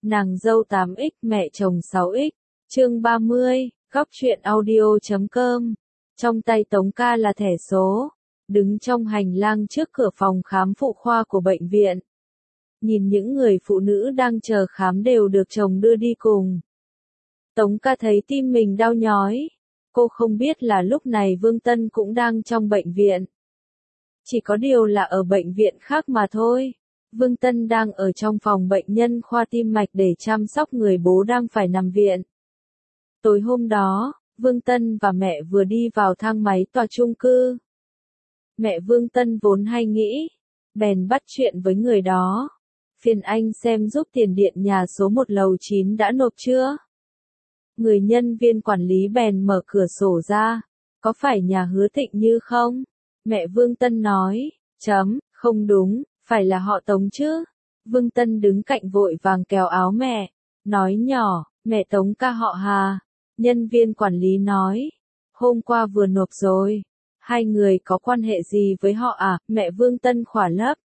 Nàng dâu 8X mẹ chồng 6X, chương 30, góc truyện audio.com. Trong tay Tống ca là thẻ số, đứng trong hành lang trước cửa phòng khám phụ khoa của bệnh viện. Nhìn những người phụ nữ đang chờ khám đều được chồng đưa đi cùng. Tống ca thấy tim mình đau nhói. Cô không biết là lúc này Vương Tân cũng đang trong bệnh viện. Chỉ có điều là ở bệnh viện khác mà thôi. Vương Tân đang ở trong phòng bệnh nhân khoa tim mạch để chăm sóc người bố đang phải nằm viện. Tối hôm đó, Vương Tân và mẹ vừa đi vào thang máy tòa chung cư. Mẹ Vương Tân vốn hay nghĩ, bèn bắt chuyện với người đó. Phiền anh xem giúp tiền điện nhà số 1 lầu 9 đã nộp chưa? Người nhân viên quản lý bèn mở cửa sổ ra. Có phải nhà Hứa Thịnh Như không? Mẹ Vương Tân nói, không đúng, phải là họ Tống chứ. Vương Tân đứng cạnh vội vàng kéo áo mẹ, nói nhỏ, mẹ Tống ca họ Hà. Nhân viên quản lý nói, hôm qua vừa nộp rồi. Hai người có quan hệ gì với họ à? Mẹ Vương Tân khỏa lấp.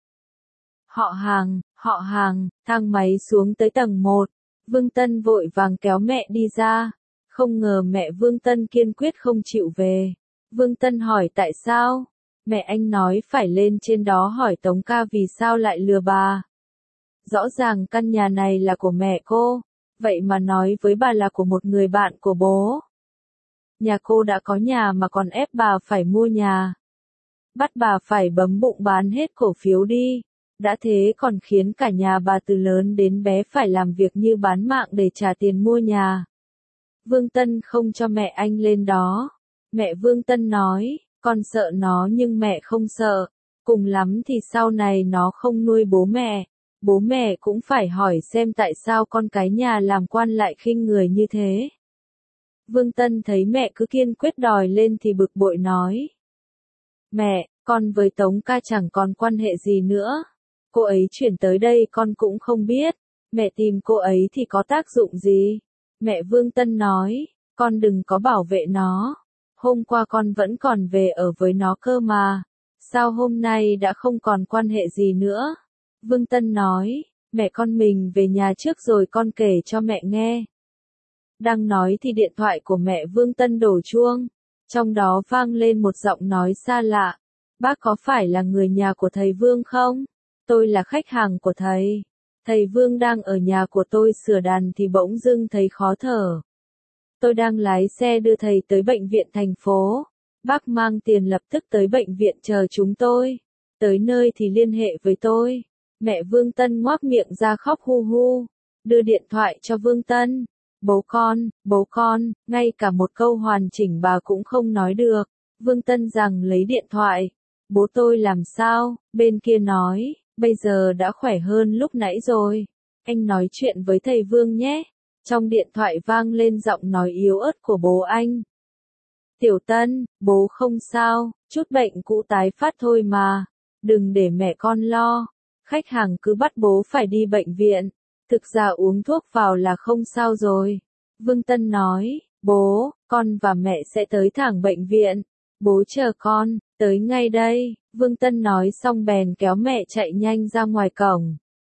Họ hàng, thang máy xuống tới tầng 1. Vương Tân vội vàng kéo mẹ đi ra. Không ngờ mẹ Vương Tân kiên quyết không chịu về. Vương Tân hỏi tại sao? Mẹ anh nói phải lên trên đó hỏi Tống ca vì sao lại lừa bà. Rõ ràng căn nhà này là của mẹ cô, vậy mà nói với bà là của một người bạn của bố. Nhà cô đã có nhà mà còn ép bà phải mua nhà. Bắt bà phải bấm bụng bán hết cổ phiếu đi. Đã thế còn khiến cả nhà bà từ lớn đến bé phải làm việc như bán mạng để trả tiền mua nhà. Vương Tân không cho mẹ anh lên đó. Mẹ Vương Tân nói, con sợ nó nhưng mẹ không sợ. Cùng lắm thì sau này nó không nuôi bố mẹ cũng phải hỏi xem tại sao con cái nhà làm quan lại khinh người như thế. Vương Tân thấy mẹ cứ kiên quyết đòi lên thì bực bội nói. Mẹ, con với Tống ca chẳng còn quan hệ gì nữa. Cô ấy chuyển tới đây con cũng không biết. Mẹ tìm cô ấy thì có tác dụng gì? Mẹ Vương Tân nói, con đừng có bảo vệ nó. Hôm qua con vẫn còn về ở với nó cơ mà. Sao hôm nay đã không còn quan hệ gì nữa? Vương Tân nói, mẹ con mình về nhà trước rồi con kể cho mẹ nghe. Đang nói thì điện thoại của mẹ Vương Tân đổ chuông. Trong đó vang lên một giọng nói xa lạ. Bác có phải là người nhà của thầy Vương không? Tôi là khách hàng của thầy. Thầy Vương đang ở nhà của tôi sửa đàn thì bỗng dưng thấy khó thở. Tôi đang lái xe đưa thầy tới bệnh viện thành phố. Bác mang tiền lập tức tới bệnh viện chờ chúng tôi. Tới nơi thì liên hệ với tôi. Mẹ Vương Tân ngoác miệng ra khóc hu hu. Đưa điện thoại cho Vương Tân. Bố con, ngay cả một câu hoàn chỉnh bà cũng không nói được. Vương Tân rằng lấy điện thoại. Bố tôi làm sao? Bên kia nói, bây giờ đã khỏe hơn lúc nãy rồi. Anh nói chuyện với thầy Vương nhé. Trong điện thoại vang lên giọng nói yếu ớt của bố anh. Tiểu Tân, bố không sao, chút bệnh cũ tái phát thôi mà. Đừng để mẹ con lo. Khách hàng cứ bắt bố phải đi bệnh viện. Thực ra uống thuốc vào là không sao rồi. Vương Tân nói, bố, con và mẹ sẽ tới thẳng bệnh viện. Bố chờ con, tới ngay đây. Vương Tân nói xong bèn kéo mẹ chạy nhanh ra ngoài cổng.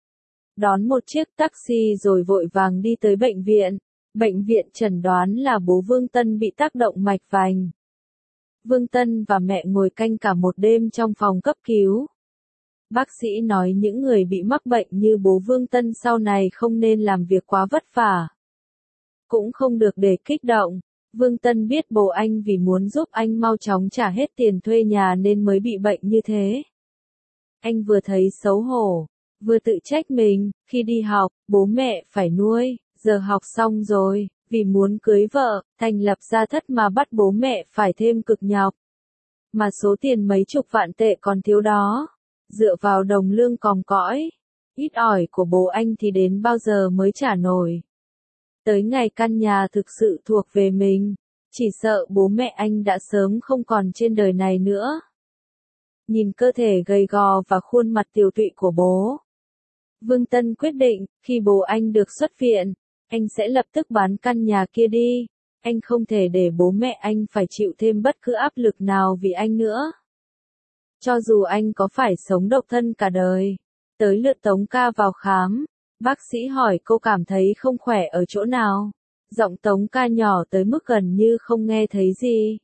Đón một chiếc taxi rồi vội vàng đi tới bệnh viện. Bệnh viện chẩn đoán là bố Vương Tân bị tác động mạch vành. Vương Tân và mẹ ngồi canh cả một đêm trong phòng cấp cứu. Bác sĩ nói những người bị mắc bệnh như bố Vương Tân sau này không nên làm việc quá vất vả. Cũng không được để kích động. Vương Tân biết bố anh vì muốn giúp anh mau chóng trả hết tiền thuê nhà nên mới bị bệnh như thế. Anh vừa thấy xấu hổ, vừa tự trách mình, khi đi học, bố mẹ phải nuôi, giờ học xong rồi, vì muốn cưới vợ, thành lập gia thất mà bắt bố mẹ phải thêm cực nhọc. Mà số tiền mấy chục vạn tệ còn thiếu đó, dựa vào đồng lương còm cõi, ít ỏi của bố anh thì đến bao giờ mới trả nổi. Tới ngày căn nhà thực sự thuộc về mình, chỉ sợ bố mẹ anh đã sớm không còn trên đời này nữa. Nhìn cơ thể gầy gò và khuôn mặt tiều tụy của bố, Vương Tân quyết định, khi bố anh được xuất viện, anh sẽ lập tức bán căn nhà kia đi. Anh không thể để bố mẹ anh phải chịu thêm bất cứ áp lực nào vì anh nữa. Cho dù anh có phải sống độc thân cả đời. Tới lượt Tống ca vào khám. Bác sĩ hỏi cô cảm thấy không khỏe ở chỗ nào. Giọng Tống Ca nhỏ tới mức gần như không nghe thấy gì.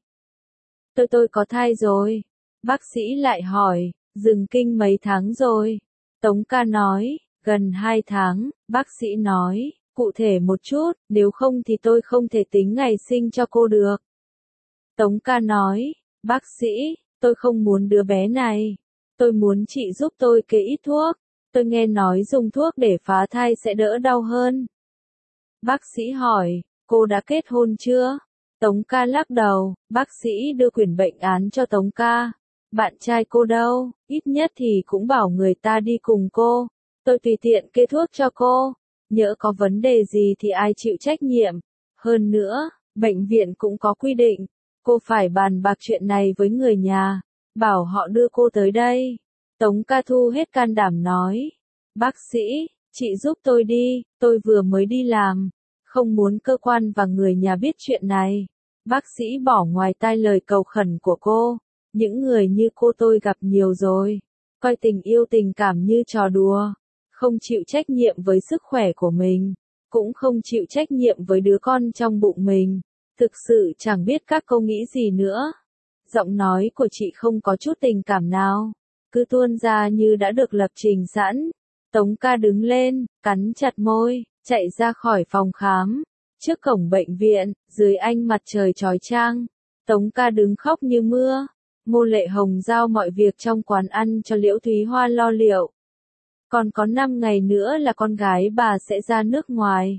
Tôi có thai rồi. Bác sĩ lại hỏi, dừng kinh mấy tháng rồi? Tống Ca nói, gần 2 tháng. Bác sĩ nói, cụ thể một chút, nếu không thì tôi không thể tính ngày sinh cho cô được. Tống Ca nói, bác sĩ, tôi không muốn đứa bé này. Tôi muốn chị giúp tôi kê ít thuốc. Tôi nghe nói dùng thuốc để phá thai sẽ đỡ đau hơn. Bác sĩ hỏi, cô đã kết hôn chưa? Tống Ca lắc đầu, bác sĩ đưa quyển bệnh án cho Tống Ca. Bạn trai cô đâu, ít nhất thì cũng bảo người ta đi cùng cô. Tôi tùy tiện kê thuốc cho cô. Nhỡ có vấn đề gì thì ai chịu trách nhiệm. Hơn nữa, bệnh viện cũng có quy định. Cô phải bàn bạc chuyện này với người nhà. Bảo họ đưa cô tới đây. Tống Ca thu hết can đảm nói. Bác sĩ, chị giúp tôi đi, tôi vừa mới đi làm. Không muốn cơ quan và người nhà biết chuyện này. Bác sĩ bỏ ngoài tai lời cầu khẩn của cô. Những người như cô tôi gặp nhiều rồi. Coi tình yêu tình cảm như trò đùa. Không chịu trách nhiệm với sức khỏe của mình. Cũng không chịu trách nhiệm với đứa con trong bụng mình. Thực sự chẳng biết các cô nghĩ gì nữa. Giọng nói của chị không có chút tình cảm nào. Cứ tuôn ra như đã được lập trình sẵn. Tống Ca đứng lên, cắn chặt môi, chạy ra khỏi phòng khám. Trước cổng bệnh viện, dưới ánh mặt trời chói chang, Tống Ca đứng khóc như mưa. Ngô Lệ Hồng giao mọi việc trong quán ăn cho Liễu Thúy Hoa lo liệu. Còn có 5 ngày nữa là con gái bà sẽ ra nước ngoài.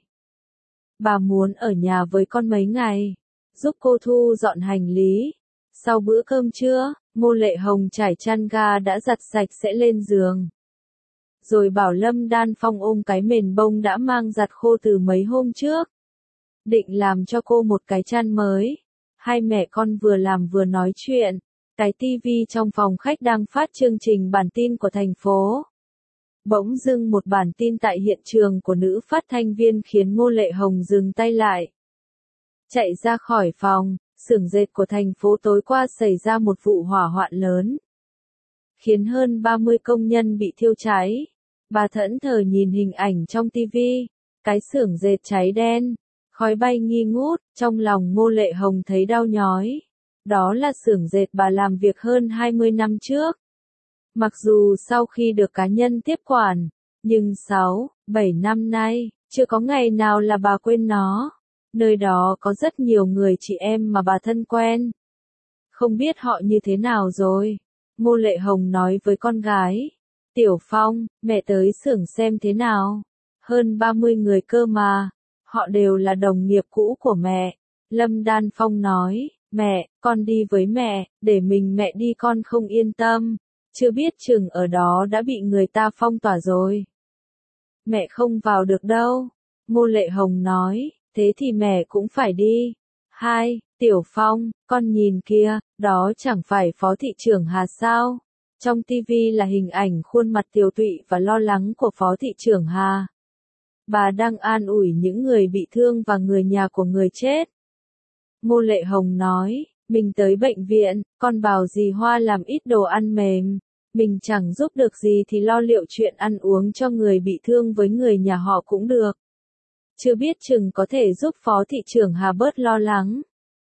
Bà muốn ở nhà với con mấy ngày, giúp cô thu dọn hành lý. Sau bữa cơm trưa, Ngô Lệ Hồng trải chăn ga đã giặt sạch sẽ lên giường. Rồi bảo Lâm Đan Phong ôm cái mền bông đã mang giặt khô từ mấy hôm trước. Định làm cho cô một cái chăn mới. Hai mẹ con vừa làm vừa nói chuyện. Cái tivi trong phòng khách đang phát chương trình bản tin của thành phố. Bỗng dưng một bản tin tại hiện trường của nữ phát thanh viên khiến Ngô Lệ Hồng dừng tay lại. Chạy ra khỏi phòng, xưởng dệt của thành phố tối qua xảy ra một vụ hỏa hoạn lớn. Khiến hơn 30 công nhân bị thiêu cháy. Bà thẫn thờ nhìn hình ảnh trong tivi. Cái xưởng dệt cháy đen. Khói bay nghi ngút, trong lòng Ngô Lệ Hồng thấy đau nhói. Đó là xưởng dệt bà làm việc hơn 20 năm trước. Mặc dù sau khi được cá nhân tiếp quản, nhưng 6, 7 năm nay, chưa có ngày nào là bà quên nó. Nơi đó có rất nhiều người chị em mà bà thân quen. Không biết họ như thế nào rồi. Ngô Lệ Hồng nói với con gái. Tiểu Phong, mẹ tới xưởng xem thế nào. Hơn 30 người cơ mà. Họ đều là đồng nghiệp cũ của mẹ. Lâm Đan Phong nói, mẹ, con đi với mẹ, để mình mẹ đi con không yên tâm. Chưa biết chừng ở đó đã bị người ta phong tỏa rồi. Mẹ không vào được đâu. Ngô Lệ Hồng nói, thế thì mẹ cũng phải đi. Hai, Tiểu Phong, con nhìn kia, đó chẳng phải Phó Thị trưởng Hà sao? Trong tivi là hình ảnh khuôn mặt tiều tụy và lo lắng của Phó Thị trưởng Hà. Bà đang an ủi những người bị thương và người nhà của người chết. Ngô Lệ Hồng nói, mình tới bệnh viện, con bảo dì Hoa làm ít đồ ăn mềm. Mình chẳng giúp được gì thì lo liệu chuyện ăn uống cho người bị thương với người nhà họ cũng được. Chưa biết chừng có thể giúp Phó Thị trưởng Hà bớt lo lắng.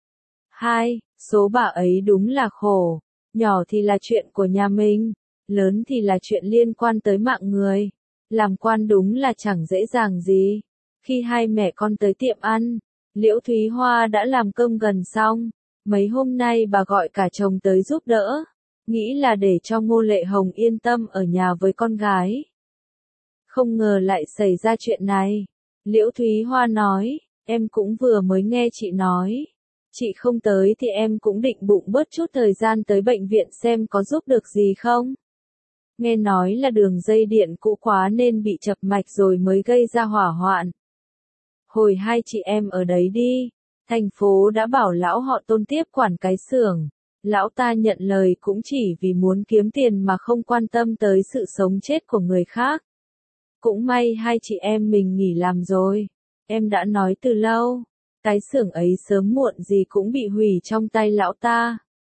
Hai, số bà ấy đúng là khổ. Nhỏ thì là chuyện của nhà mình, lớn thì là chuyện liên quan tới mạng người. Làm quan đúng là chẳng dễ dàng gì. Khi hai mẹ con tới tiệm ăn, Liễu Thúy Hoa đã làm cơm gần xong. Mấy hôm nay bà gọi cả chồng tới giúp đỡ. Nghĩ là để cho Ngô Lệ Hồng yên tâm ở nhà với con gái. Không ngờ lại xảy ra chuyện này. Liễu Thúy Hoa nói, em cũng vừa mới nghe chị nói. Chị không tới thì em cũng định bụng bớt chút thời gian tới bệnh viện xem có giúp được gì không. Nghe nói là đường dây điện cũ quá nên bị chập mạch rồi mới gây ra hỏa hoạn. Hồi hai chị em ở đấy đi, thành phố đã bảo lão họ Tôn tiếp quản cái xưởng. Lão ta nhận lời cũng chỉ vì muốn kiếm tiền mà không quan tâm tới sự sống chết của người khác. Cũng may hai chị em mình nghỉ làm rồi. Em đã nói từ lâu, cái xưởng ấy sớm muộn gì cũng bị hủy trong tay lão ta.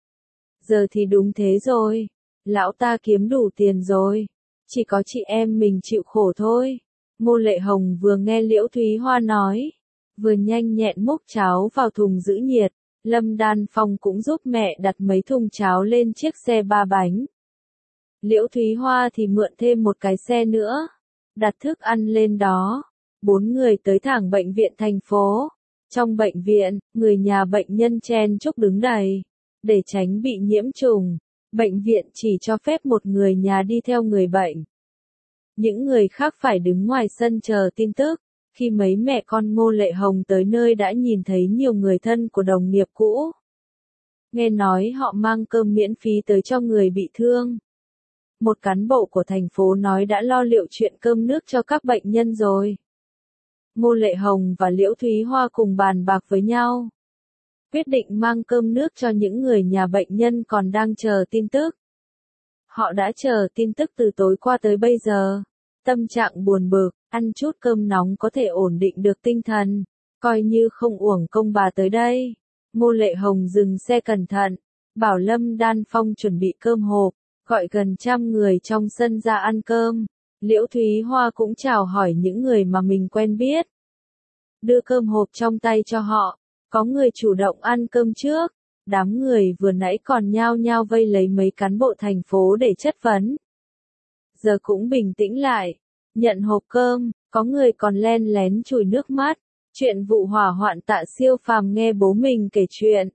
Giờ thì đúng thế rồi. Lão ta kiếm đủ tiền rồi. Chỉ có chị em mình chịu khổ thôi. Ngô Lệ Hồng vừa nghe Liễu Thúy Hoa nói, vừa nhanh nhẹn múc cháo vào thùng giữ nhiệt, Lâm Đan Phong cũng giúp mẹ đặt mấy thùng cháo lên chiếc xe 3 bánh. Liễu Thúy Hoa thì mượn thêm một cái xe nữa, đặt thức ăn lên đó. 4 người tới thẳng bệnh viện thành phố. Trong bệnh viện, người nhà bệnh nhân chen chúc đứng đầy. Để tránh bị nhiễm trùng, bệnh viện chỉ cho phép một người nhà đi theo người bệnh. Những người khác phải đứng ngoài sân chờ tin tức. Khi mấy mẹ con Ngô Lệ Hồng tới nơi đã nhìn thấy nhiều người thân của đồng nghiệp cũ. Nghe nói họ mang cơm miễn phí tới cho người bị thương. Một cán bộ của thành phố nói đã lo liệu chuyện cơm nước cho các bệnh nhân rồi. Ngô Lệ Hồng và Liễu Thúy Hoa cùng bàn bạc với nhau. Quyết định mang cơm nước cho những người nhà bệnh nhân còn đang chờ tin tức. Họ đã chờ tin tức từ tối qua tới bây giờ. Tâm trạng buồn bực, ăn chút cơm nóng có thể ổn định được tinh thần. Coi như không uổng công bà tới đây. Ngô Lệ Hồng dừng xe cẩn thận, bảo Lâm Đan Phong chuẩn bị cơm hộp, gọi gần 100 người trong sân ra ăn cơm. Liễu Thúy Hoa cũng chào hỏi những người mà mình quen biết. Đưa cơm hộp trong tay cho họ, có người chủ động ăn cơm trước. Đám người vừa nãy còn nhao nhao vây lấy mấy cán bộ thành phố để chất vấn. Giờ cũng bình tĩnh lại, nhận hộp cơm, có người còn len lén chùi nước mắt. Chuyện vụ hỏa hoạn Tạ Siêu Phàm nghe bố mình kể chuyện.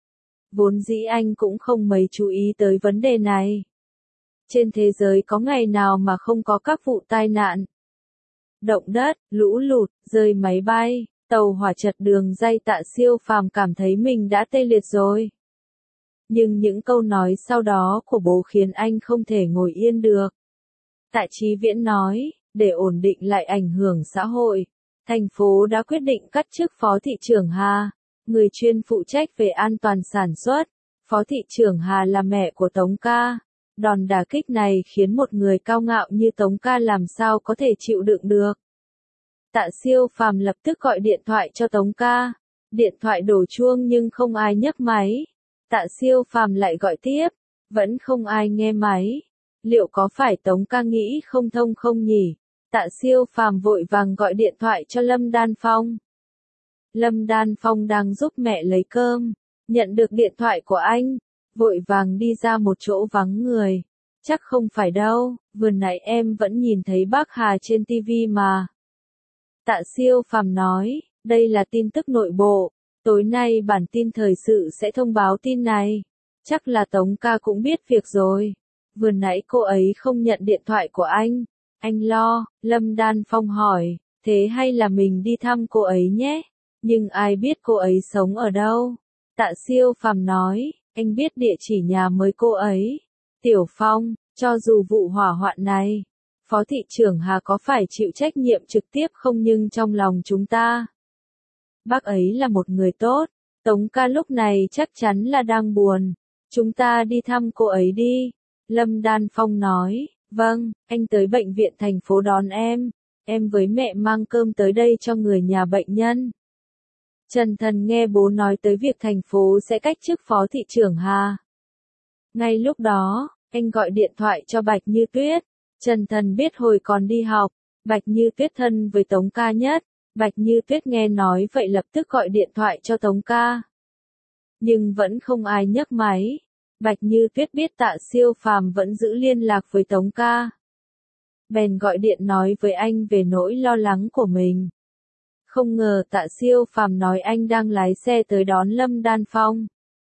Vốn dĩ anh cũng không mấy chú ý tới vấn đề này. Trên thế giới có ngày nào mà không có các vụ tai nạn. Động đất, lũ lụt, rơi máy bay, tàu hỏa chật đường ray. Tạ Siêu Phàm cảm thấy mình đã tê liệt rồi. Nhưng những câu nói sau đó của bố khiến anh không thể ngồi yên được. Tạ Chí Viễn nói, để ổn định lại ảnh hưởng xã hội, thành phố đã quyết định cắt chức Phó Thị trưởng Hà, người chuyên phụ trách về an toàn sản xuất. Phó Thị trưởng Hà là mẹ của Tống Ca. Đòn đả kích này khiến một người cao ngạo như Tống Ca làm sao có thể chịu đựng được. Tạ Siêu Phàm lập tức gọi điện thoại cho Tống Ca. Điện thoại đổ chuông nhưng không ai nhấc máy. Tạ Siêu Phàm lại gọi tiếp, vẫn không ai nghe máy. Liệu có phải Tống Ca nghĩ không thông không nhỉ? Tạ Siêu Phàm vội vàng gọi điện thoại cho Lâm Đan Phong. Lâm Đan Phong đang giúp mẹ lấy cơm, nhận được điện thoại của anh, vội vàng đi ra một chỗ vắng người. Chắc không phải đâu, vừa nãy em vẫn nhìn thấy bác Hà trên TV mà. Tạ Siêu Phàm nói, đây là tin tức nội bộ, tối nay bản tin thời sự sẽ thông báo tin này. Chắc là Tống Ca cũng biết việc rồi. Vừa nãy cô ấy không nhận điện thoại của anh lo. Lâm Đan Phong hỏi, thế hay là mình đi thăm cô ấy nhé? Nhưng ai biết cô ấy sống ở đâu? Tạ Siêu Phàm nói, anh biết địa chỉ nhà mới cô ấy. Tiểu Phong, cho dù vụ hỏa hoạn này, Phó Thị trưởng Hà có phải chịu trách nhiệm trực tiếp không, nhưng trong lòng chúng ta, bác ấy là một người tốt. Tống Ca lúc này chắc chắn là đang buồn. Chúng ta đi thăm cô ấy đi. Lâm Đan Phong nói, vâng, anh tới bệnh viện thành phố đón em với mẹ mang cơm tới đây cho người nhà bệnh nhân. Trần Thần nghe bố nói tới việc thành phố sẽ cách chức Phó Thị trưởng Hà. Ngay lúc đó, anh gọi điện thoại cho Bạch Như Tuyết. Trần Thần biết hồi còn đi học, Bạch Như Tuyết thân với Tống Ca nhất. Bạch Như Tuyết nghe nói vậy lập tức gọi điện thoại cho Tống Ca. Nhưng vẫn không ai nhấc máy. Bạch Như Tuyết biết Tạ Siêu Phàm vẫn giữ liên lạc với Tống Ca. Bèn gọi điện nói với anh về nỗi lo lắng của mình. Không ngờ Tạ Siêu Phàm nói anh đang lái xe tới đón Lâm Đan Phong.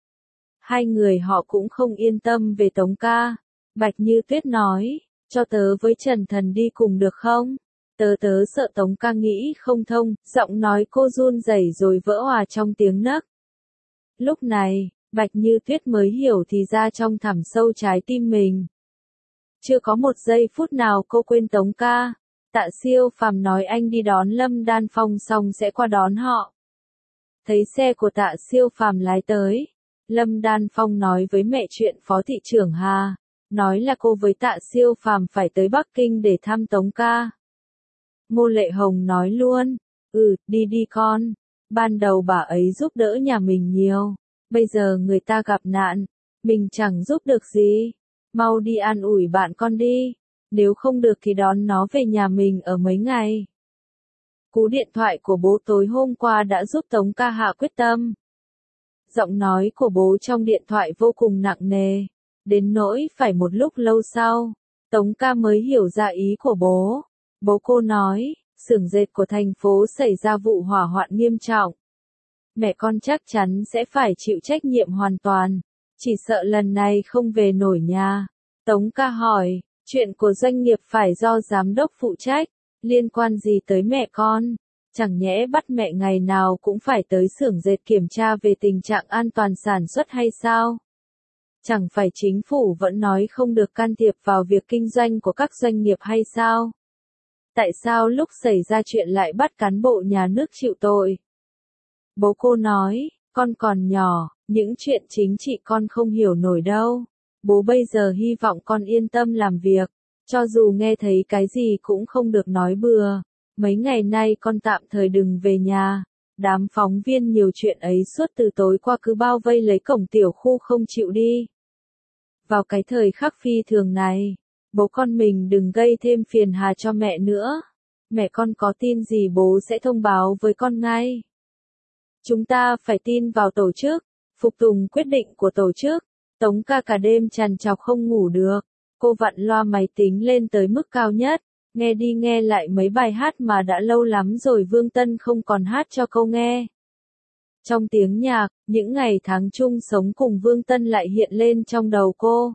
Hai người họ cũng không yên tâm về Tống Ca. Bạch Như Tuyết nói, cho tớ với Trần Thần đi cùng được không? Tớ sợ Tống Ca nghĩ không thông. Giọng nói cô run rẩy rồi vỡ òa trong tiếng nấc. Lúc này, Bạch Như Tuyết mới hiểu thì ra trong thẳm sâu trái tim mình. Chưa có một giây phút nào cô quên Tống Ca. Tạ Siêu Phàm nói anh đi đón Lâm Đan Phong xong sẽ qua đón họ. Thấy xe của Tạ Siêu Phàm lái tới, Lâm Đan Phong nói với mẹ chuyện Phó Thị trưởng Hà, nói là cô với Tạ Siêu Phàm phải tới Bắc Kinh để thăm Tống Ca. Ngô Lệ Hồng nói luôn, đi con. Ban đầu bà ấy giúp đỡ nhà mình nhiều, bây giờ người ta gặp nạn, mình chẳng giúp được gì. Mau đi an ủi bạn con đi. nếu không được thì đón nó về nhà mình ở mấy ngày. Cú điện thoại của bố tối hôm qua đã giúp Tống ca hạ quyết tâm. Giọng nói của bố trong điện thoại vô cùng nặng nề, đến nỗi phải một lúc lâu sau, Tống ca mới hiểu ra ý của bố. Bố cô nói, xưởng dệt của thành phố xảy ra vụ hỏa hoạn nghiêm trọng. Mẹ con chắc chắn sẽ phải chịu trách nhiệm hoàn toàn, chỉ sợ lần này không về nổi nhà. Tống ca hỏi, chuyện của doanh nghiệp phải do giám đốc phụ trách, liên quan gì tới mẹ con? Chẳng nhẽ bắt mẹ ngày nào cũng phải tới xưởng dệt kiểm tra về tình trạng an toàn sản xuất hay sao? Chẳng phải chính phủ vẫn nói không được can thiệp vào việc kinh doanh của các doanh nghiệp hay sao? Tại sao lúc xảy ra chuyện lại bắt cán bộ nhà nước chịu tội? Bố cô nói, con còn nhỏ, những chuyện chính trị con không hiểu nổi đâu. Bố bây giờ hy vọng con yên tâm làm việc, cho dù nghe thấy cái gì cũng không được nói bừa. Mấy ngày nay con tạm thời đừng về nhà. Đám phóng viên nhiều chuyện ấy suốt từ tối qua cứ bao vây lấy cổng tiểu khu không chịu đi. Vào cái thời khắc phi thường này, bố con mình đừng gây thêm phiền hà cho mẹ nữa. Mẹ con có tin gì bố sẽ thông báo với con ngay. Chúng ta phải tin vào tổ chức, phục tùng quyết định của tổ chức. Tống ca cả đêm trằn trọc không ngủ được. Cô vặn loa máy tính lên tới mức cao nhất, nghe đi nghe lại mấy bài hát mà đã lâu lắm rồi Vương Tân không còn hát cho cô nghe. Trong tiếng nhạc, những ngày tháng chung sống cùng Vương Tân lại hiện lên trong đầu cô.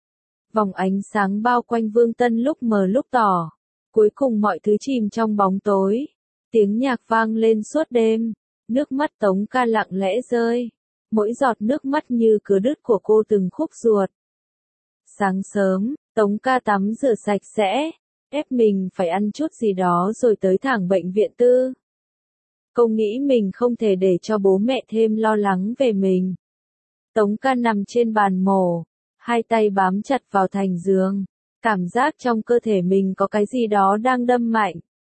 Vòng ánh sáng bao quanh Vương Tân lúc mờ lúc tỏ. Cuối cùng mọi thứ chìm trong bóng tối. Tiếng nhạc vang lên suốt đêm. Nước mắt Tống ca lặng lẽ rơi. Mỗi giọt nước mắt như cứa đứt của cô từng khúc ruột. Sáng sớm, Tống ca tắm rửa sạch sẽ, ép mình phải ăn chút gì đó rồi tới thẳng bệnh viện tư. Cô nghĩ mình không thể để cho bố mẹ thêm lo lắng về mình. Tống ca nằm trên bàn mổ, hai tay bám chặt vào thành giường, cảm giác trong cơ thể mình có cái gì đó đang đâm mạnh.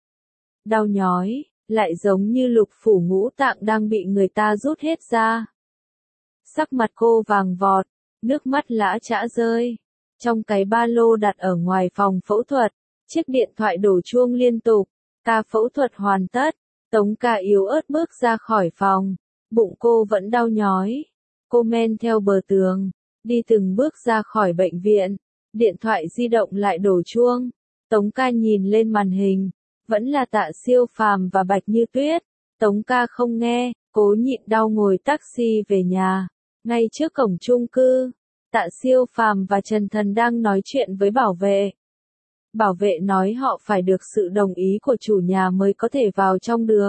Đau nhói, lại giống như lục phủ ngũ tạng đang bị người ta rút hết ra. Sắc mặt cô vàng vọt, nước mắt lã chã rơi. Trong cái ba lô đặt ở ngoài phòng phẫu thuật, chiếc điện thoại đổ chuông liên tục. Ca phẫu thuật hoàn tất, Tống ca yếu ớt bước ra khỏi phòng, bụng cô vẫn đau nhói. Cô men theo bờ tường, đi từng bước ra khỏi bệnh viện, điện thoại di động lại đổ chuông. Tống ca nhìn lên màn hình, vẫn là Tạ Siêu Phàm và Bạch Như Tuyết. Tống ca không nghe, cố nhịn đau ngồi taxi về nhà. Ngay trước cổng chung cư, Tạ Siêu Phàm và Trần Thần đang nói chuyện với bảo vệ. Bảo vệ nói họ phải được sự đồng ý của chủ nhà mới có thể vào trong được.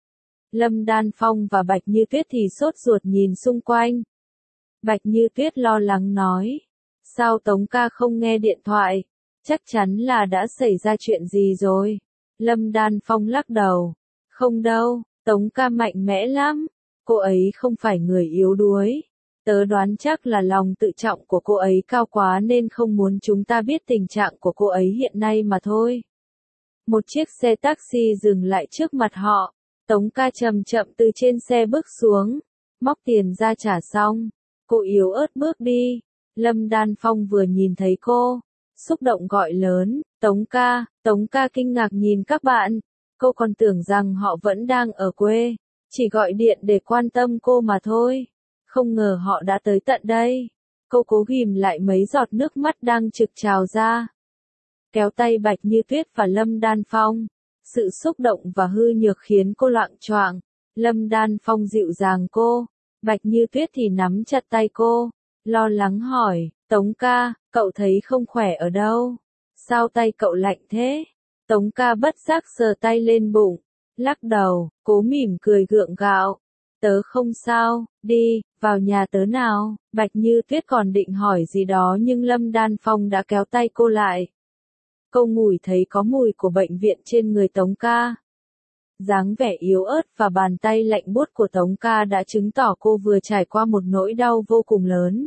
Lâm Đan Phong và Bạch Như Tuyết thì sốt ruột nhìn xung quanh. Bạch Như Tuyết lo lắng nói, sao Tống ca không nghe điện thoại, chắc chắn là đã xảy ra chuyện gì rồi. Lâm Đan Phong lắc đầu, không đâu, Tống ca mạnh mẽ lắm, cô ấy không phải người yếu đuối. Tớ đoán chắc là lòng tự trọng của cô ấy cao quá nên không muốn chúng ta biết tình trạng của cô ấy hiện nay mà thôi. Một chiếc xe taxi dừng lại trước mặt họ. Tống ca chậm chậm từ trên xe bước xuống, móc tiền ra trả xong. Cô yếu ớt bước đi. Lâm Đan Phong vừa nhìn thấy cô, xúc động gọi lớn, Tống ca kinh ngạc nhìn các bạn. Cô còn tưởng rằng họ vẫn đang ở quê, chỉ gọi điện để quan tâm cô mà thôi. Không ngờ họ đã tới tận đây. Cô cố ghìm lại mấy giọt nước mắt đang trực trào ra. Kéo tay Bạch Như Tuyết và Lâm Đan Phong. Sự xúc động và hư nhược khiến cô loạng choạng. Lâm Đan Phong dịu dàng cô. Bạch Như Tuyết thì nắm chặt tay cô. Lo lắng hỏi, Tống ca, cậu thấy không khỏe ở đâu? Sao tay cậu lạnh thế? Tống ca bất giác sờ tay lên bụng. Lắc đầu, cố mỉm cười gượng gạo. Tớ không sao, đi, vào nhà tớ nào. Bạch Như Tuyết còn định hỏi gì đó nhưng Lâm Đan Phong đã kéo tay cô lại. Cô ngửi thấy có mùi của bệnh viện trên người Tống ca. Dáng vẻ yếu ớt và bàn tay lạnh buốt của Tống ca đã chứng tỏ cô vừa trải qua một nỗi đau vô cùng lớn.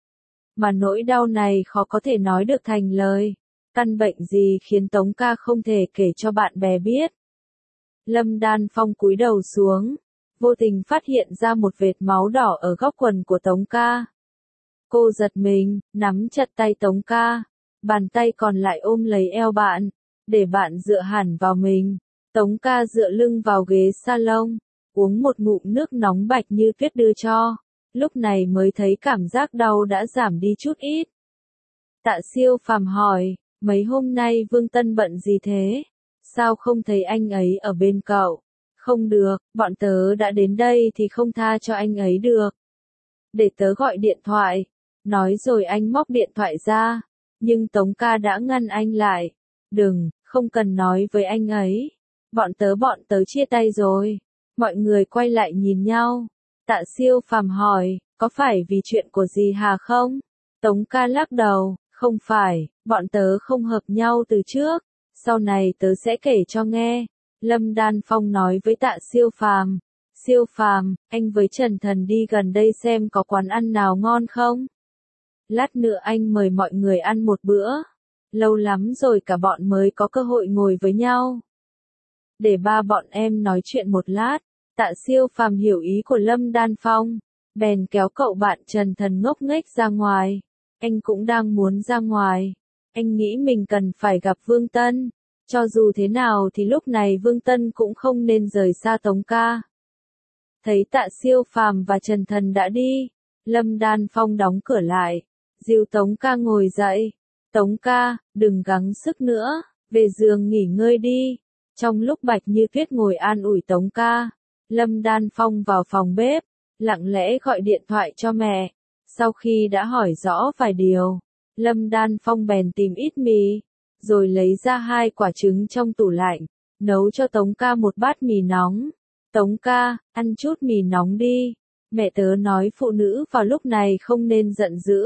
Mà nỗi đau này khó có thể nói được thành lời. Căn bệnh gì khiến Tống ca không thể kể cho bạn bè biết. Lâm Đan Phong cúi đầu xuống, vô tình phát hiện ra một vệt máu đỏ ở góc quần của Tống ca. Cô giật mình, nắm chặt tay Tống ca. bàn tay còn lại ôm lấy eo bạn, để bạn dựa hẳn vào mình. Tống ca dựa lưng vào ghế salon, uống một ngụm nước nóng Bạch Như Tuyết đưa cho, lúc này mới thấy cảm giác đau đã giảm đi chút ít. Tạ Siêu Phàm hỏi, mấy hôm nay Vương Tân bận gì thế? Sao không thấy anh ấy ở bên cậu? Không được, bọn tớ đã đến đây thì không tha cho anh ấy được. Để tớ gọi điện thoại. Nói rồi anh móc điện thoại ra, nhưng Tống ca đã ngăn anh lại. Đừng, không cần nói với anh ấy. Bọn tớ chia tay rồi. Mọi người quay lại nhìn nhau. Tạ Siêu Phàm hỏi, có phải vì chuyện của dì Hà không? Tống ca lắc đầu, không phải, bọn tớ không hợp nhau từ trước. Sau này tớ sẽ kể cho nghe. Lâm Đan Phong nói với Tạ Siêu Phàm. Siêu Phàm, anh với Trần Thần đi gần đây xem có quán ăn nào ngon không? Lát nữa anh mời mọi người ăn một bữa. Lâu lắm rồi cả bọn mới có cơ hội ngồi với nhau. Để ba bọn em nói chuyện một lát. Tạ Siêu Phàm hiểu ý của Lâm Đan Phong, bèn kéo cậu bạn Trần Thần ngốc nghếch ra ngoài. Anh cũng đang muốn ra ngoài. Anh nghĩ mình cần phải gặp Vương Tân. Cho dù thế nào thì lúc này Vương Tân cũng không nên rời xa Tống ca. Thấy Tạ Siêu Phàm và Trần Thần đã đi, Lâm Đan Phong đóng cửa lại, dìu Tống ca ngồi dậy. Tống ca, đừng gắng sức nữa, về giường nghỉ ngơi đi. Trong lúc Bạch Như Tuyết ngồi an ủi Tống ca, Lâm Đan Phong vào phòng bếp, lặng lẽ gọi điện thoại cho mẹ. Sau khi đã hỏi rõ vài điều, Lâm Đan Phong bèn tìm ít mì, rồi lấy ra 2 quả trứng trong tủ lạnh, nấu cho Tống ca một bát mì nóng. Tống ca, ăn chút mì nóng đi. Mẹ tớ nói phụ nữ vào lúc này không nên giận dữ,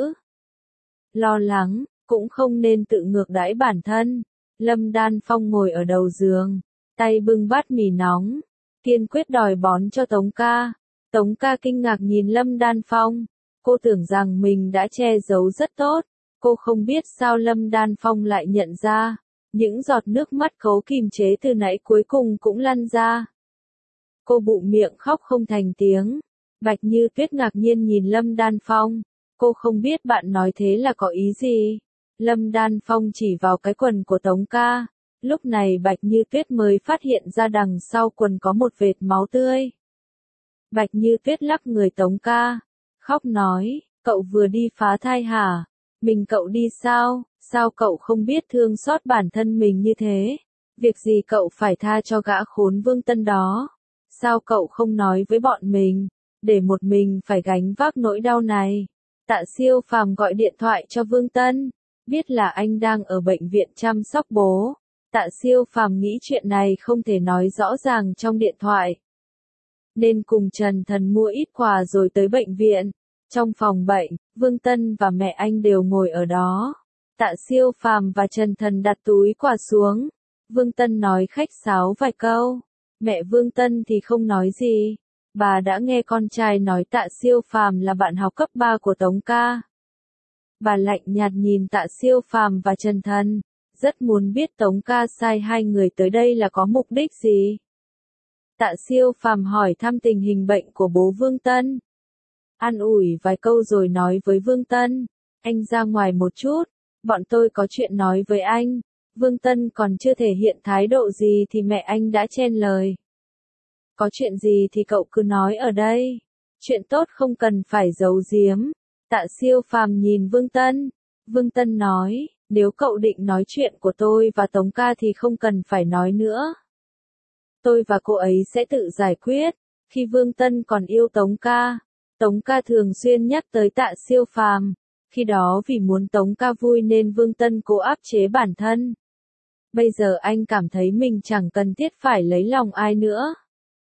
lo lắng, cũng không nên tự ngược đãi bản thân. Lâm Đan Phong ngồi ở đầu giường, tay bưng bát mì nóng, kiên quyết đòi bón cho Tống ca. Tống ca kinh ngạc nhìn Lâm Đan Phong, cô tưởng rằng mình đã che giấu rất tốt. Cô không biết sao Lâm Đan Phong lại nhận ra, những giọt nước mắt cố kìm chế từ nãy cuối cùng cũng lăn ra. Cô bụm miệng khóc không thành tiếng. Bạch Như Tuyết ngạc nhiên nhìn Lâm Đan Phong. Cô không biết bạn nói thế là có ý gì. Lâm Đan Phong chỉ vào cái quần của Tống ca. Lúc này Bạch Như Tuyết mới phát hiện ra đằng sau quần có một vệt máu tươi. Bạch Như Tuyết lắc người Tống ca, khóc nói, cậu vừa đi phá thai hả? Mình cậu đi sao? Sao cậu không biết thương xót bản thân mình như thế? Việc gì cậu phải tha cho gã khốn Vương Tân đó? Sao cậu không nói với bọn mình, để một mình phải gánh vác nỗi đau này? Tạ Siêu Phàm gọi điện thoại cho Vương Tân, biết là anh đang ở bệnh viện chăm sóc bố. Tạ Siêu Phàm nghĩ chuyện này không thể nói rõ ràng trong điện thoại, nên cùng Trần Thần mua ít quà rồi tới bệnh viện. Trong phòng bệnh, Vương Tân và mẹ anh đều ngồi ở đó. Tạ Siêu Phàm và Trần Thần đặt túi quà xuống. Vương Tân nói khách sáo vài câu. Mẹ Vương Tân thì không nói gì. Bà đã nghe con trai nói Tạ Siêu Phàm là bạn học cấp 3 của Tống ca. Bà lạnh nhạt nhìn Tạ Siêu Phàm và Trần Thần, rất muốn biết Tống ca sai hai người tới đây là có mục đích gì. Tạ Siêu Phàm hỏi thăm tình hình bệnh của bố Vương Tân, an ủi vài câu rồi nói với Vương Tân, anh ra ngoài một chút, bọn tôi có chuyện nói với anh. Vương Tân còn chưa thể hiện thái độ gì thì mẹ anh đã chen lời. Có chuyện gì thì cậu cứ nói ở đây. Chuyện tốt không cần phải giấu giếm. Tạ Siêu Phàm nhìn Vương Tân. Vương Tân nói, nếu cậu định nói chuyện của tôi và Tống ca thì không cần phải nói nữa. Tôi và cô ấy sẽ tự giải quyết. Khi Vương Tân còn yêu Tống ca thường xuyên nhắc tới Tạ Siêu Phàm. Khi đó vì muốn Tống ca vui nên Vương Tân cố áp chế bản thân. Bây giờ anh cảm thấy mình chẳng cần thiết phải lấy lòng ai nữa.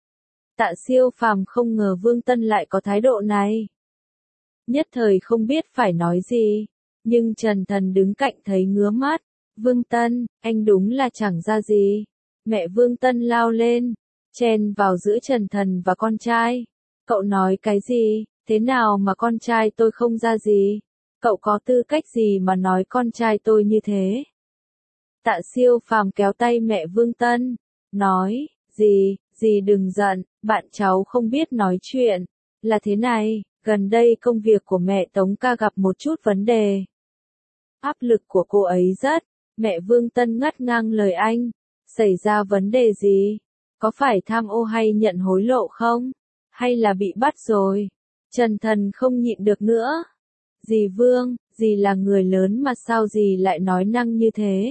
Tạ Siêu Phàm không ngờ Vương Tân lại có thái độ này. Nhất thời không biết phải nói gì, nhưng Trần Thần đứng cạnh thấy ngứa mắt. Vương Tân, anh đúng là chẳng ra gì. Mẹ Vương Tân lao lên, chen vào giữa Trần Thần và con trai. Cậu nói cái gì? Thế nào mà con trai tôi không ra gì? Cậu có tư cách gì mà nói con trai tôi như thế? Tạ Siêu Phàm kéo tay mẹ Vương Tân, nói, dì đừng giận, bạn cháu không biết nói chuyện. Là thế này, gần đây công việc của mẹ Tống ca gặp một chút vấn đề. Áp lực của cô ấy rất. Mẹ Vương Tân ngắt ngang lời anh. Xảy ra vấn đề gì? Có phải tham ô hay nhận hối lộ không? Hay là bị bắt rồi? Trần Thần không nhịn được nữa. Dì Vương, dì là người lớn mà sao dì lại nói năng như thế?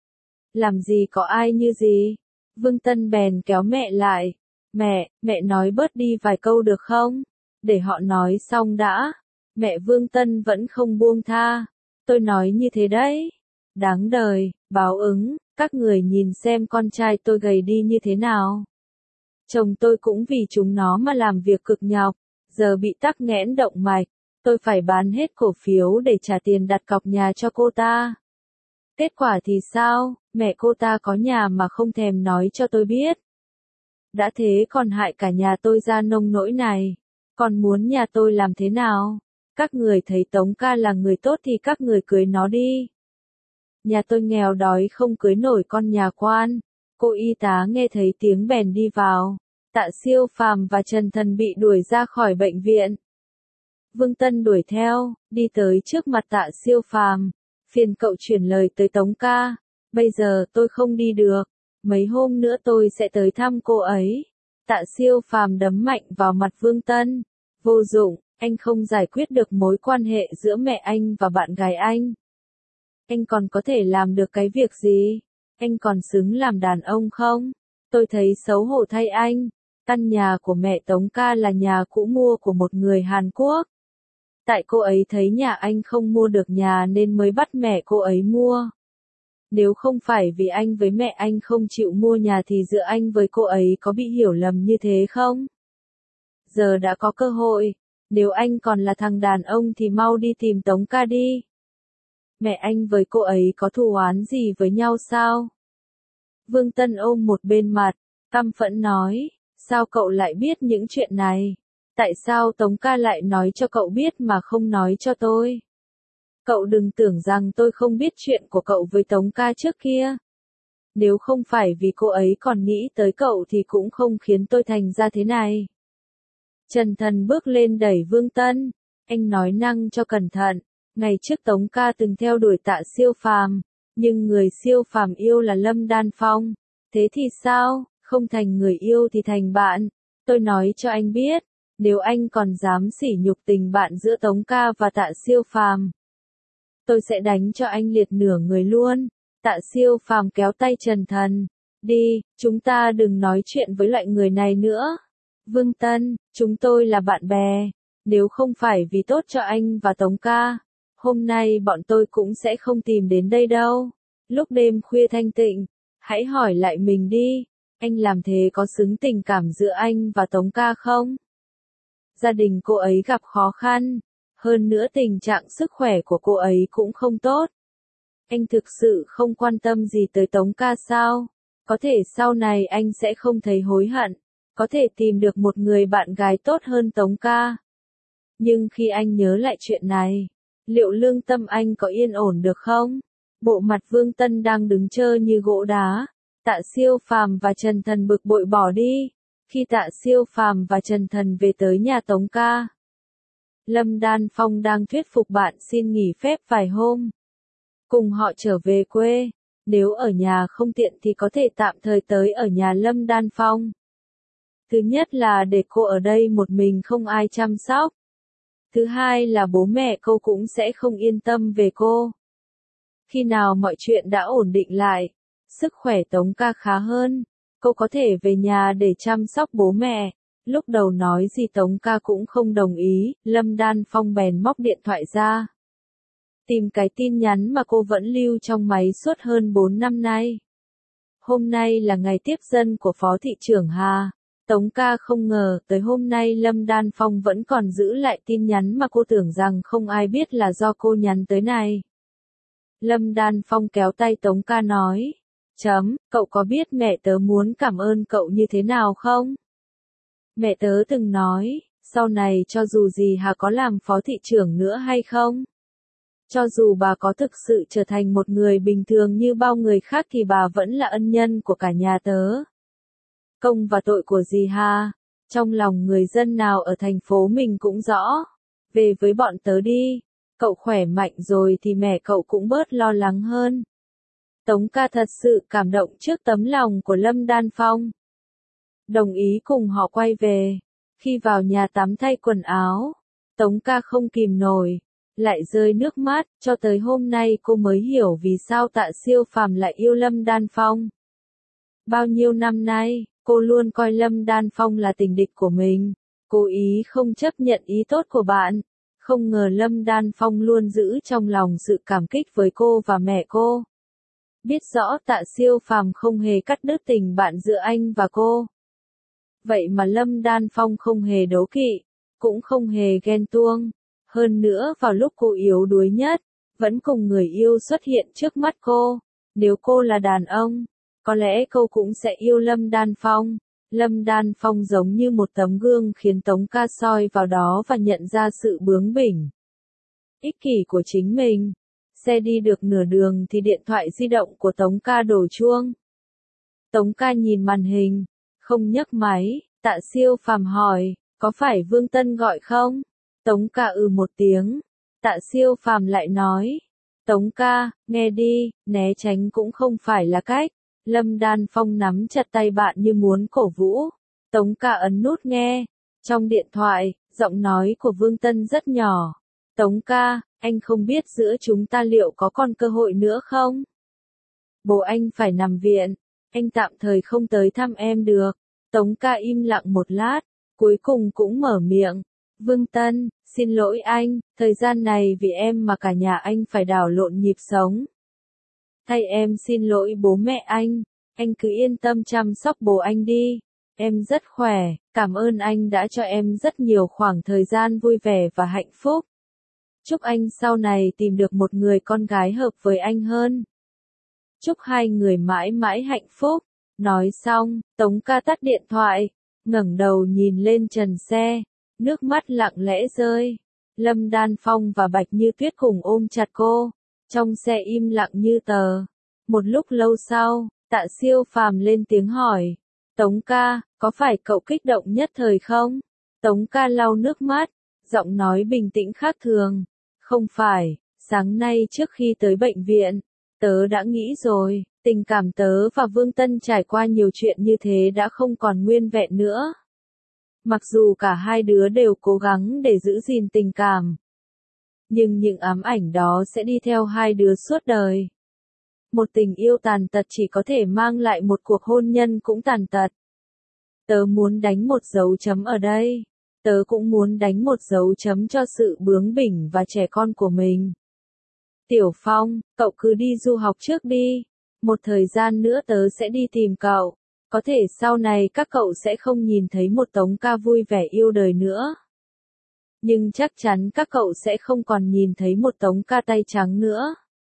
Làm gì có ai như dì? Vương Tân bèn kéo mẹ lại. Mẹ nói bớt đi vài câu được không? Để họ nói xong đã. Mẹ Vương Tân vẫn không buông tha. Tôi nói như thế đấy. Đáng đời, báo ứng, các người nhìn xem con trai tôi gầy đi như thế nào. Chồng tôi cũng vì chúng nó mà làm việc cực nhọc, giờ bị tắc nghẽn động mạch, tôi phải bán hết cổ phiếu để trả tiền đặt cọc nhà cho cô ta. Kết quả thì sao, mẹ cô ta có nhà mà không thèm nói cho tôi biết. Đã thế còn hại cả nhà tôi ra nông nỗi này, còn muốn nhà tôi làm thế nào? Các người thấy Tống ca là người tốt thì các người cưới nó đi. Nhà tôi nghèo đói không cưới nổi con nhà quan. Cô y tá nghe thấy tiếng bèn đi vào. Tạ Siêu Phàm và Trần Thần bị đuổi ra khỏi bệnh viện. Vương Tân đuổi theo, đi tới trước mặt Tạ Siêu Phàm. Phiền cậu chuyển lời tới Tống ca. Bây giờ tôi không đi được. Mấy hôm nữa tôi sẽ tới thăm cô ấy. Tạ Siêu Phàm đấm mạnh vào mặt Vương Tân. Vô dụng, anh không giải quyết được mối quan hệ giữa mẹ anh và bạn gái anh. Anh còn có thể làm được cái việc gì? Anh còn xứng làm đàn ông không? Tôi thấy xấu hổ thay anh. Căn nhà của mẹ Tống ca là nhà cũ mua của một người Hàn Quốc. Tại cô ấy thấy nhà anh không mua được nhà nên mới bắt mẹ cô ấy mua. Nếu không phải vì anh với mẹ anh không chịu mua nhà thì giữa anh với cô ấy có bị hiểu lầm như thế không? Giờ đã có cơ hội. Nếu anh còn là thằng đàn ông thì mau đi tìm Tống ca đi. Mẹ anh với cô ấy có thù oán gì với nhau sao? Vương Tân ôm một bên mặt, căm phẫn nói, sao cậu lại biết những chuyện này? Tại sao Tống ca lại nói cho cậu biết mà không nói cho tôi? Cậu đừng tưởng rằng tôi không biết chuyện của cậu với Tống ca trước kia. Nếu không phải vì cô ấy còn nghĩ tới cậu thì cũng không khiến tôi thành ra thế này. Trần Thần bước lên đẩy Vương Tân, anh nói năng cho cẩn thận. Ngày trước Tống ca từng theo đuổi Tạ Siêu Phàm, nhưng người Siêu Phàm yêu là Lâm Đan Phong. Thế thì sao, không thành người yêu thì thành bạn. Tôi nói cho anh biết, nếu anh còn dám sỉ nhục tình bạn giữa Tống ca và Tạ Siêu Phàm, tôi sẽ đánh cho anh liệt nửa người luôn. Tạ Siêu Phàm kéo tay Trần Thần, đi, chúng ta đừng nói chuyện với loại người này nữa. Vương Tân, chúng tôi là bạn bè, nếu không phải vì tốt cho anh và Tống ca, hôm nay bọn tôi cũng sẽ không tìm đến đây đâu. Lúc đêm khuya thanh tịnh, hãy hỏi lại mình đi, anh làm thế có xứng tình cảm giữa anh và Tống ca không? Gia đình cô ấy gặp khó khăn, hơn nữa tình trạng sức khỏe của cô ấy cũng không tốt. Anh thực sự không quan tâm gì tới Tống ca sao? Có thể sau này anh sẽ không thấy hối hận, có thể tìm được một người bạn gái tốt hơn Tống ca. Nhưng khi anh nhớ lại chuyện này, liệu lương tâm anh có yên ổn được không? Bộ mặt Vương Tân đang đứng trơ như gỗ đá. Tạ Siêu Phàm và Trần Thần bực bội bỏ đi. Khi Tạ Siêu Phàm và Trần Thần về tới nhà Tống ca, Lâm Đan Phong đang thuyết phục bạn xin nghỉ phép vài hôm, cùng họ trở về quê. Nếu ở nhà không tiện thì có thể tạm thời tới ở nhà Lâm Đan Phong. Thứ nhất là để cô ở đây một mình không ai chăm sóc. Thứ hai là bố mẹ cô cũng sẽ không yên tâm về cô. Khi nào mọi chuyện đã ổn định lại, sức khỏe Tống ca khá hơn, cô có thể về nhà để chăm sóc bố mẹ. Lúc đầu nói gì Tống ca cũng không đồng ý, Lâm Đan Phong bèn móc điện thoại ra. Tìm cái tin nhắn mà cô vẫn lưu trong máy suốt hơn 4 năm nay. Hôm nay là ngày tiếp dân của Phó Thị trưởng Hà. Tống ca không ngờ tới hôm nay Lâm Đan Phong vẫn còn giữ lại tin nhắn mà cô tưởng rằng không ai biết là do cô nhắn tới này. Lâm Đan Phong kéo tay Tống ca nói, cậu có biết mẹ tớ muốn cảm ơn cậu như thế nào không? Mẹ tớ từng nói, sau này cho dù gì Hà có làm phó thị trưởng nữa hay không, cho dù bà có thực sự trở thành một người bình thường như bao người khác thì bà vẫn là ân nhân của cả nhà tớ. Công và tội của dì Hà, trong lòng người dân nào ở thành phố mình cũng rõ. Về với bọn tớ đi, cậu khỏe mạnh rồi thì mẹ cậu cũng bớt lo lắng hơn. Tống ca thật sự cảm động trước tấm lòng của Lâm Đan Phong. Đồng ý cùng họ quay về. Khi vào nhà tắm thay quần áo, Tống ca không kìm nổi, lại rơi nước mắt, cho tới hôm nay cô mới hiểu vì sao Tạ Siêu Phàm lại yêu Lâm Đan Phong. Bao nhiêu năm nay, cô luôn coi Lâm Đan Phong là tình địch của mình, cố ý không chấp nhận ý tốt của bạn. Không ngờ Lâm Đan Phong luôn giữ trong lòng sự cảm kích với cô và mẹ cô. Biết rõ Tạ Siêu Phàm không hề cắt đứt tình bạn giữa anh và cô. Vậy mà Lâm Đan Phong không hề đố kỵ, cũng không hề ghen tuông. Hơn nữa vào lúc cô yếu đuối nhất, vẫn cùng người yêu xuất hiện trước mắt cô. Nếu cô là đàn ông, có lẽ cô cũng sẽ yêu Lâm Đan Phong. Lâm Đan Phong giống như một tấm gương khiến Tống ca soi vào đó và nhận ra sự bướng bỉnh, ích kỷ của chính mình. Xe đi được nửa đường thì điện thoại di động của Tống ca đổ chuông. Tống ca nhìn màn hình, không nhấc máy. Tạ Siêu Phàm hỏi, có phải Vương Tân gọi không? Tống ca một tiếng. Tạ Siêu Phàm lại nói, Tống ca, nghe đi, né tránh cũng không phải là cách. Lâm Đan Phong nắm chặt tay bạn như muốn cổ vũ. Tống ca ấn nút nghe. Trong điện thoại, giọng nói của Vương Tân rất nhỏ. Tống ca, anh không biết giữa chúng ta liệu có còn cơ hội nữa không? Bố anh phải nằm viện, anh tạm thời không tới thăm em được. Tống ca im lặng một lát, cuối cùng cũng mở miệng. Vương Tân, xin lỗi anh, thời gian này vì em mà cả nhà anh phải đảo lộn nhịp sống. Thay em xin lỗi bố mẹ anh cứ yên tâm chăm sóc bố anh đi. Em rất khỏe, cảm ơn anh đã cho em rất nhiều khoảng thời gian vui vẻ và hạnh phúc. Chúc anh sau này tìm được một người con gái hợp với anh hơn. Chúc hai người mãi mãi hạnh phúc. Nói xong, Tống ca tắt điện thoại, ngẩng đầu nhìn lên trần xe, nước mắt lặng lẽ rơi. Lâm Đan Phong và Bạch Như Tuyết cùng ôm chặt cô, trong xe im lặng như tờ. Một lúc lâu sau, Tạ Siêu Phàm lên tiếng hỏi, Tống ca, có phải cậu kích động nhất thời không? Tống ca lau nước mắt, giọng nói bình tĩnh khác thường. Không phải, sáng nay trước khi tới bệnh viện, tớ đã nghĩ rồi, tình cảm tớ và Vương Tân trải qua nhiều chuyện như thế đã không còn nguyên vẹn nữa. Mặc dù cả hai đứa đều cố gắng để giữ gìn tình cảm, nhưng những ám ảnh đó sẽ đi theo hai đứa suốt đời. Một tình yêu tàn tật chỉ có thể mang lại một cuộc hôn nhân cũng tàn tật. Tớ muốn đánh một dấu chấm ở đây. Tớ cũng muốn đánh một dấu chấm cho sự bướng bỉnh và trẻ con của mình. Tiểu Phong, cậu cứ đi du học trước đi. Một thời gian nữa tớ sẽ đi tìm cậu. Có thể sau này các cậu sẽ không nhìn thấy một Tống ca vui vẻ yêu đời nữa. Nhưng chắc chắn các cậu sẽ không còn nhìn thấy một Tống ca tay trắng nữa.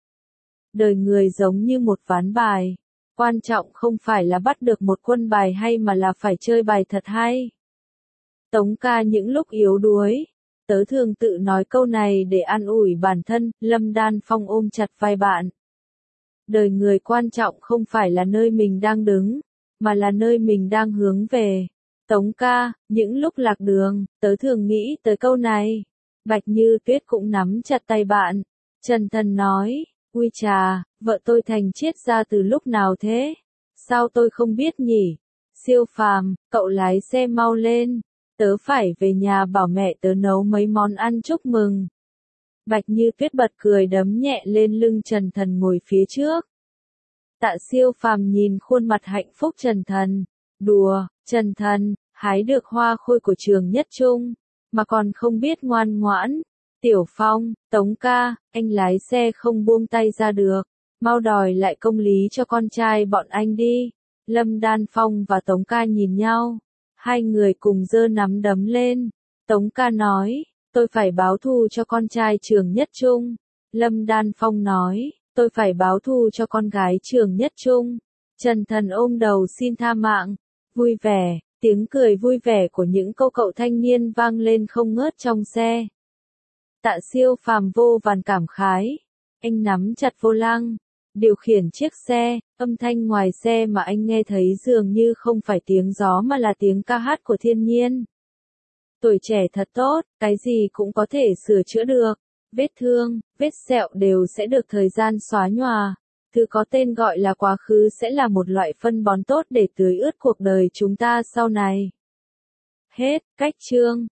Đời người giống như một ván bài. Quan trọng không phải là bắt được một quân bài hay mà là phải chơi bài thật hay. Tống ca những lúc yếu đuối, tớ thường tự nói câu này để an ủi bản thân. Lâm Đan Phong ôm chặt vai bạn. Đời người quan trọng không phải là nơi mình đang đứng, mà là nơi mình đang hướng về. Tống ca, những lúc lạc đường, tớ thường nghĩ tới câu này. Bạch Như Tuyết cũng nắm chặt tay bạn. Trần Thần nói, ui chà, vợ tôi thành triết gia từ lúc nào thế? Sao tôi không biết nhỉ? Siêu Phàm, cậu lái xe mau lên. Tớ phải về nhà bảo mẹ tớ nấu mấy món ăn chúc mừng. Bạch Như Tuyết bật cười đấm nhẹ lên lưng Trần Thần ngồi phía trước. Tạ Siêu Phàm nhìn khuôn mặt hạnh phúc Trần Thần. Đùa, Trần Thần, hái được hoa khôi của trường nhất trung, mà còn không biết ngoan ngoãn. Tiểu Phong, Tống ca, anh lái xe không buông tay ra được. Mau đòi lại công lý cho con trai bọn anh đi. Lâm Đan Phong và Tống ca nhìn nhau. Hai người cùng giơ nắm đấm lên. Tống ca nói, tôi phải báo thù cho con trai trường nhất trung. Lâm Đan Phong nói, tôi phải báo thù cho con gái trường nhất trung. Trần Thần ôm đầu xin tha mạng. Vui vẻ, tiếng cười vui vẻ của những cô cậu thanh niên vang lên không ngớt trong xe. Tạ Siêu Phàm vô vàn cảm khái. Anh nắm chặt vô lăng, điều khiển chiếc xe, âm thanh ngoài xe mà anh nghe thấy dường như không phải tiếng gió mà là tiếng ca hát của thiên nhiên. Tuổi trẻ thật tốt, cái gì cũng có thể sửa chữa được. Vết thương, vết sẹo đều sẽ được thời gian xóa nhòa. Thứ có tên gọi là quá khứ sẽ là một loại phân bón tốt để tưới ướt cuộc đời chúng ta sau này. Hết, cách chương.